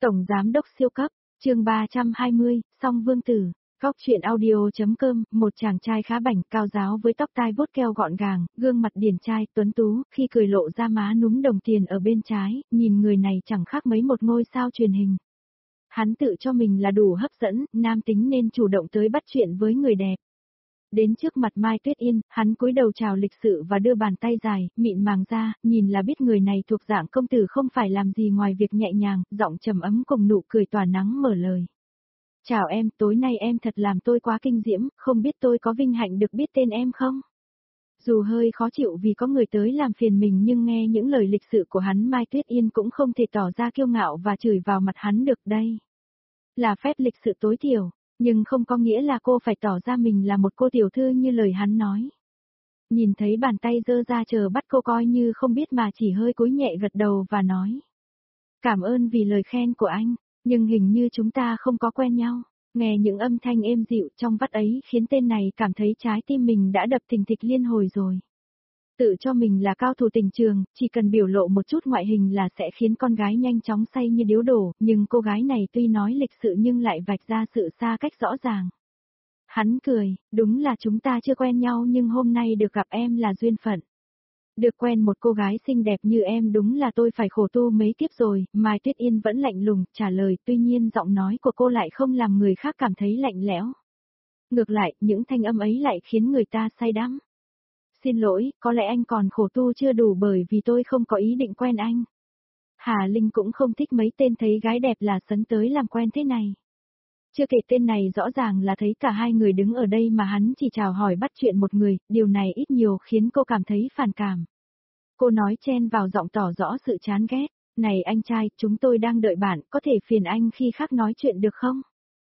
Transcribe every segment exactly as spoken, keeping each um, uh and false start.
Tổng Giám đốc siêu cấp, chương ba trăm hai mươi, Song Vương Tử, Góc truyện audio.com, một chàng trai khá bảnh, cao ráo với tóc tai vuốt keo gọn gàng, gương mặt điển trai, tuấn tú, khi cười lộ ra má núm đồng tiền ở bên trái, nhìn người này chẳng khác mấy một ngôi sao truyền hình. Hắn tự cho mình là đủ hấp dẫn, nam tính nên chủ động tới bắt chuyện với người đẹp. Đến trước mặt Mai Tuyết Yên, hắn cúi đầu chào lịch sự và đưa bàn tay dài, mịn màng ra, nhìn là biết người này thuộc dạng công tử không phải làm gì ngoài việc nhẹ nhàng, giọng trầm ấm cùng nụ cười tỏa nắng mở lời. Chào em, tối nay em thật làm tôi quá kinh diễm, không biết tôi có vinh hạnh được biết tên em không? Dù hơi khó chịu vì có người tới làm phiền mình nhưng nghe những lời lịch sự của hắn, Mai Tuyết Yên cũng không thể tỏ ra kiêu ngạo và chửi vào mặt hắn được đây. Là phép lịch sự tối thiểu. Nhưng không có nghĩa là cô phải tỏ ra mình là một cô tiểu thư như lời hắn nói. Nhìn thấy bàn tay giơ ra chờ bắt cô coi như không biết mà chỉ hơi cúi nhẹ gật đầu và nói. Cảm ơn vì lời khen của anh, nhưng hình như chúng ta không có quen nhau. Nghe những âm thanh êm dịu trong vắt ấy khiến tên này cảm thấy trái tim mình đã đập thình thịch liên hồi rồi. Tự cho mình là cao thủ tình trường, chỉ cần biểu lộ một chút ngoại hình là sẽ khiến con gái nhanh chóng say như điếu đổ, nhưng cô gái này tuy nói lịch sự nhưng lại vạch ra sự xa cách rõ ràng. Hắn cười, đúng là chúng ta chưa quen nhau nhưng hôm nay được gặp em là duyên phận. Được quen một cô gái xinh đẹp như em đúng là tôi phải khổ tu mấy kiếp rồi, Mai Tuyết Yên vẫn lạnh lùng trả lời, tuy nhiên giọng nói của cô lại không làm người khác cảm thấy lạnh lẽo. Ngược lại, những thanh âm ấy lại khiến người ta say đắm. Xin lỗi, có lẽ anh còn khổ tu chưa đủ bởi vì tôi không có ý định quen anh. Hà Linh cũng không thích mấy tên thấy gái đẹp là sấn tới làm quen thế này. Chưa kể tên này rõ ràng là thấy cả hai người đứng ở đây mà hắn chỉ chào hỏi bắt chuyện một người, điều này ít nhiều khiến cô cảm thấy phản cảm. Cô nói chen vào giọng tỏ rõ sự chán ghét, này anh trai, chúng tôi đang đợi bạn, có thể phiền anh khi khác nói chuyện được không?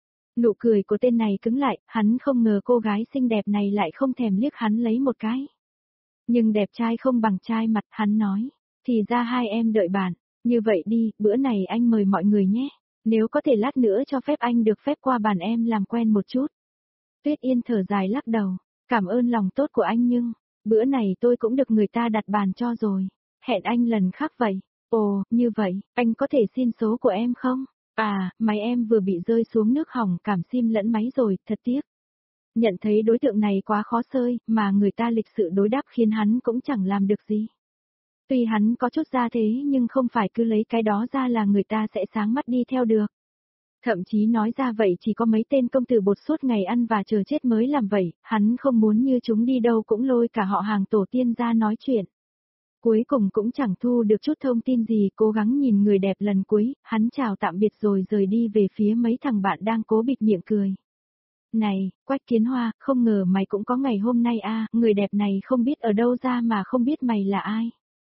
Nụ cười của tên này cứng lại, hắn không ngờ cô gái xinh đẹp này lại không thèm liếc hắn lấy một cái. Nhưng đẹp trai không bằng trai mặt, hắn nói, thì ra hai em đợi bạn, như vậy đi, bữa này anh mời mọi người nhé, nếu có thể lát nữa cho phép anh được phép qua bàn em làm quen một chút. Tuyết Yên thở dài lắc đầu, cảm ơn lòng tốt của anh nhưng, bữa này tôi cũng được người ta đặt bàn cho rồi, hẹn anh lần khác vậy. Ồ, như vậy, anh có thể xin số của em không? À, máy em vừa bị rơi xuống nước hỏng cảm sim lẫn máy rồi, thật tiếc. Nhận thấy đối tượng này quá khó xơi, mà người ta lịch sự đối đáp khiến hắn cũng chẳng làm được gì. Tuy hắn có chút ra thế nhưng không phải cứ lấy cái đó ra là người ta sẽ sáng mắt đi theo được. Thậm chí nói ra vậy chỉ có mấy tên công tử bột suốt ngày ăn và chờ chết mới làm vậy, hắn không muốn như chúng đi đâu cũng lôi cả họ hàng tổ tiên ra nói chuyện. Cuối cùng cũng chẳng thu được chút thông tin gì, cố gắng nhìn người đẹp lần cuối, hắn chào tạm biệt rồi rời đi về phía mấy thằng bạn đang cố bịt miệng cười. Này, Quách Kiến Hoa, không ngờ mày cũng có ngày hôm nay a, người đẹp này không biết ở đâu ra mà không biết mày là ai.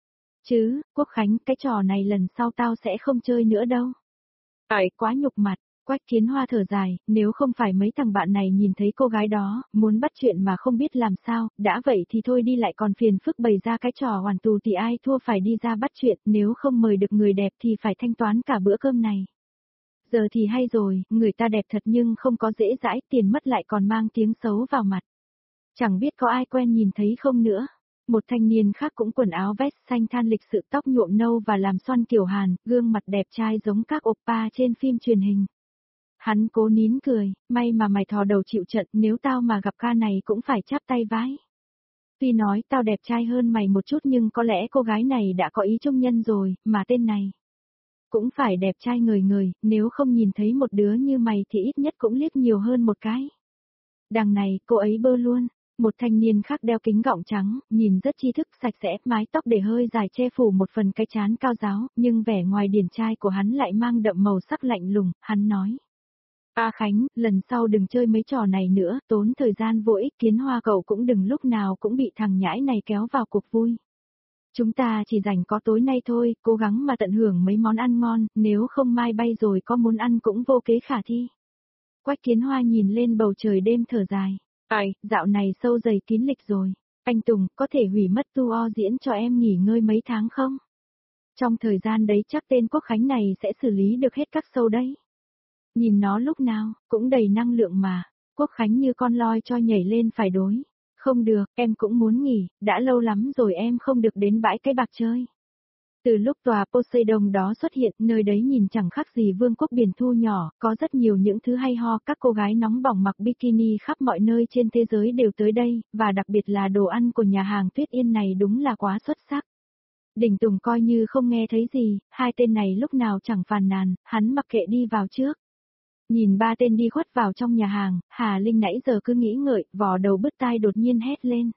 Chứ, Quốc Khánh, cái trò này lần sau tao sẽ không chơi nữa đâu. Ấy, quá nhục mặt, Quách Kiến Hoa thở dài, nếu không phải mấy thằng bạn này nhìn thấy cô gái đó, muốn bắt chuyện mà không biết làm sao, đã vậy thì thôi đi lại còn phiền phức bày ra cái trò hoàn tù thì ai thua phải đi ra bắt chuyện, nếu không mời được người đẹp thì phải thanh toán cả bữa cơm này. Giờ thì hay rồi, người ta đẹp thật nhưng không có dễ dãi, tiền mất lại còn mang tiếng xấu vào mặt. Chẳng biết có ai quen nhìn thấy không nữa. Một thanh niên khác cũng quần áo vest xanh than lịch sự, tóc nhuộm nâu và làm xoăn kiểu Hàn, gương mặt đẹp trai giống các oppa trên phim truyền hình. Hắn cố nín cười, may mà mày thò đầu chịu trận, nếu tao mà gặp ca này cũng phải chắp tay vái. Tuy nói tao đẹp trai hơn mày một chút nhưng có lẽ cô gái này đã có ý trung nhân rồi, mà tên này cũng phải đẹp trai ngời ngời, nếu không nhìn thấy một đứa như mày thì ít nhất cũng liếc nhiều hơn một cái. Đằng này, cô ấy bơ luôn. Một thanh niên khác đeo kính gọng trắng, nhìn rất tri thức sạch sẽ, mái tóc để hơi dài che phủ một phần cái trán cao ráo, nhưng vẻ ngoài điển trai của hắn lại mang đậm màu sắc lạnh lùng, hắn nói. A Khánh, lần sau đừng chơi mấy trò này nữa, tốn thời gian vô ích, Kiến Hoa cậu cũng đừng lúc nào cũng bị thằng nhãi này kéo vào cuộc vui. Chúng ta chỉ dành có tối nay thôi, cố gắng mà tận hưởng mấy món ăn ngon, nếu không mai bay rồi có muốn ăn cũng vô kế khả thi. Quách Kiến Hoa nhìn lên bầu trời đêm thở dài. Ai, dạo này sâu dày kín lịch rồi. Anh Tùng, có thể hủy mất tour diễn cho em nghỉ ngơi mấy tháng không? Trong thời gian đấy chắc tên Quốc Khánh này sẽ xử lý được hết các show đấy. Nhìn nó lúc nào, cũng đầy năng lượng mà. Quốc Khánh như con loi cho nhảy lên phải đối. Không được, em cũng muốn nghỉ, đã lâu lắm rồi em không được đến bãi cái bạc chơi. Từ lúc tòa Poseidon đó xuất hiện, nơi đấy nhìn chẳng khác gì vương quốc biển thu nhỏ, có rất nhiều những thứ hay ho, các cô gái nóng bỏng mặc bikini khắp mọi nơi trên thế giới đều tới đây, và đặc biệt là đồ ăn của nhà hàng Tuyết Yên này đúng là quá xuất sắc. Đình Tùng coi như không nghe thấy gì, hai tên này lúc nào chẳng phàn nàn, hắn mặc kệ đi vào trước. Nhìn ba tên đi khuất vào trong nhà hàng, Hà Linh nãy giờ cứ nghĩ ngợi, vò đầu bứt tai đột nhiên hét lên.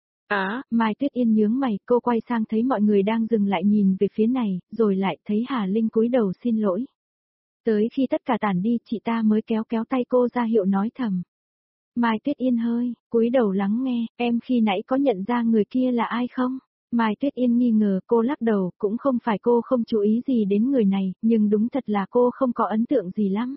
Á, Mai Tuyết Yên nhướng mày, cô quay sang thấy mọi người đang dừng lại nhìn về phía này, rồi lại thấy Hà Linh cúi đầu xin lỗi. Tới khi tất cả tản đi, chị ta mới kéo kéo tay cô ra hiệu nói thầm. Mai Tuyết Yên hơi, cúi đầu lắng nghe, em khi nãy có nhận ra người kia là ai không? Mai Tuyết Yên nghi ngờ, cô lắc đầu, cũng không phải cô không chú ý gì đến người này, nhưng đúng thật là cô không có ấn tượng gì lắm.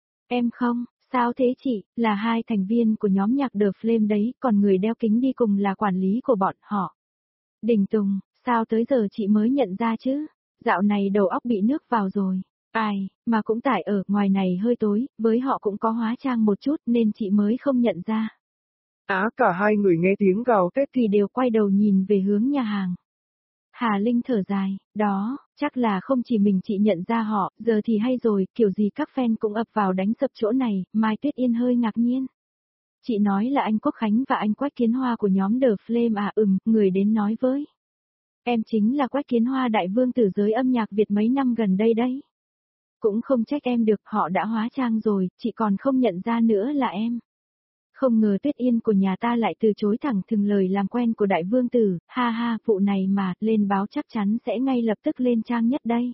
Em không, sao thế chị, là hai thành viên của nhóm nhạc The Flame đấy, còn người đeo kính đi cùng là quản lý của bọn họ. Đình Tùng, sao tới giờ chị mới nhận ra chứ? Dạo này đầu óc bị nước vào rồi. Ai, mà cũng tại ở ngoài này hơi tối, với họ cũng có hóa trang một chút nên chị mới không nhận ra. Á cả hai người nghe tiếng gào thét thì đều quay đầu nhìn về hướng nhà hàng. Hà Linh thở dài, đó, chắc là không chỉ mình chị nhận ra họ, giờ thì hay rồi, kiểu gì các fan cũng ập vào đánh sập chỗ này, Mai Tuyết Yên hơi ngạc nhiên. Chị nói là anh Quốc Khánh và anh Quách Kiến Hoa của nhóm The Flame à ừm, người đến nói với. Em chính là Quách Kiến Hoa đại vương tử giới âm nhạc Việt mấy năm gần đây đấy. Cũng không trách em được, họ đã hóa trang rồi, chị còn không nhận ra nữa là em. Không ngờ Tuyết Yên của nhà ta lại từ chối thẳng thừng lời làm quen của đại vương tử, ha ha, vụ này mà, lên báo chắc chắn sẽ ngay lập tức lên trang nhất đây.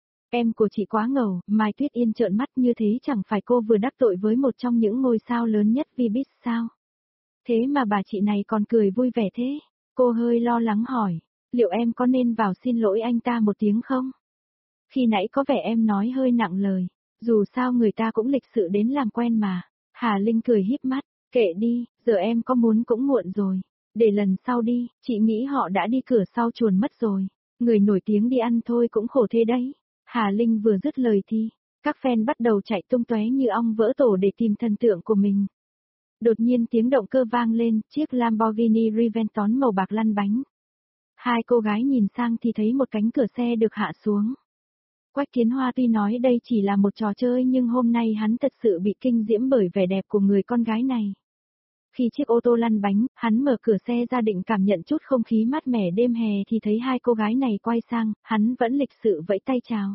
Em của chị quá ngầu, Mai Tuyết Yên trợn mắt như thế chẳng phải cô vừa đắc tội với một trong những ngôi sao lớn nhất Vbiz sao? Thế mà bà chị này còn cười vui vẻ thế. Cô hơi lo lắng hỏi, liệu em có nên vào xin lỗi anh ta một tiếng không? Khi nãy có vẻ em nói hơi nặng lời, dù sao người ta cũng lịch sự đến làm quen mà. Hà Linh cười híp mắt. Kệ đi, giờ em có muốn cũng muộn rồi. Để lần sau đi, chị nghĩ họ đã đi cửa sau chuồn mất rồi. Người nổi tiếng đi ăn thôi cũng khổ thế đấy. Hà Linh vừa dứt lời thì, các fan bắt đầu chạy tung tóe như ong vỡ tổ để tìm thần tượng của mình. Đột nhiên tiếng động cơ vang lên, chiếc Lamborghini Reventon màu bạc lăn bánh. Hai cô gái nhìn sang thì thấy một cánh cửa xe được hạ xuống. Quách Kiến Hoa tuy nói đây chỉ là một trò chơi nhưng hôm nay hắn thật sự bị kinh diễm bởi vẻ đẹp của người con gái này. Khi chiếc ô tô lăn bánh, hắn mở cửa xe ra định cảm nhận chút không khí mát mẻ đêm hè thì thấy hai cô gái này quay sang, hắn vẫn lịch sự vẫy tay chào.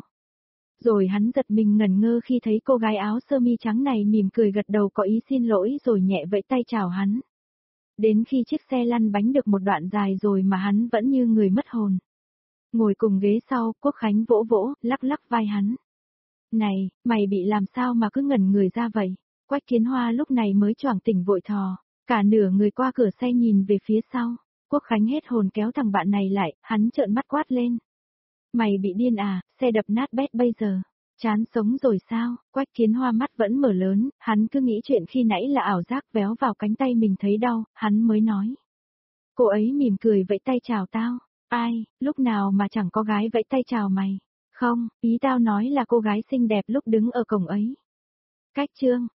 Rồi hắn giật mình ngẩn ngơ khi thấy cô gái áo sơ mi trắng này mỉm cười gật đầu có ý xin lỗi rồi nhẹ vẫy tay chào hắn. Đến khi chiếc xe lăn bánh được một đoạn dài rồi mà hắn vẫn như người mất hồn. Ngồi cùng ghế sau, Quốc Khánh vỗ vỗ, lắc lắc vai hắn. Này, mày bị làm sao mà cứ ngẩn người ra vậy? Quách Kiến Hoa lúc này mới choàng tỉnh vội thò. Cả nửa người qua cửa xe nhìn về phía sau. Quốc Khánh hết hồn kéo thằng bạn này lại, hắn trợn mắt quát lên. Mày bị điên à, xe đập nát bét bây giờ. Chán sống rồi sao? Quách Kiến Hoa mắt vẫn mở lớn, hắn cứ nghĩ chuyện khi nãy là ảo giác véo vào cánh tay mình thấy đau, hắn mới nói. Cô ấy mỉm cười vẫy tay chào tao. Ai, lúc nào mà chẳng có gái vẫy tay chào mày. Không, ý tao nói là cô gái xinh đẹp lúc đứng ở cổng ấy. Cách chương.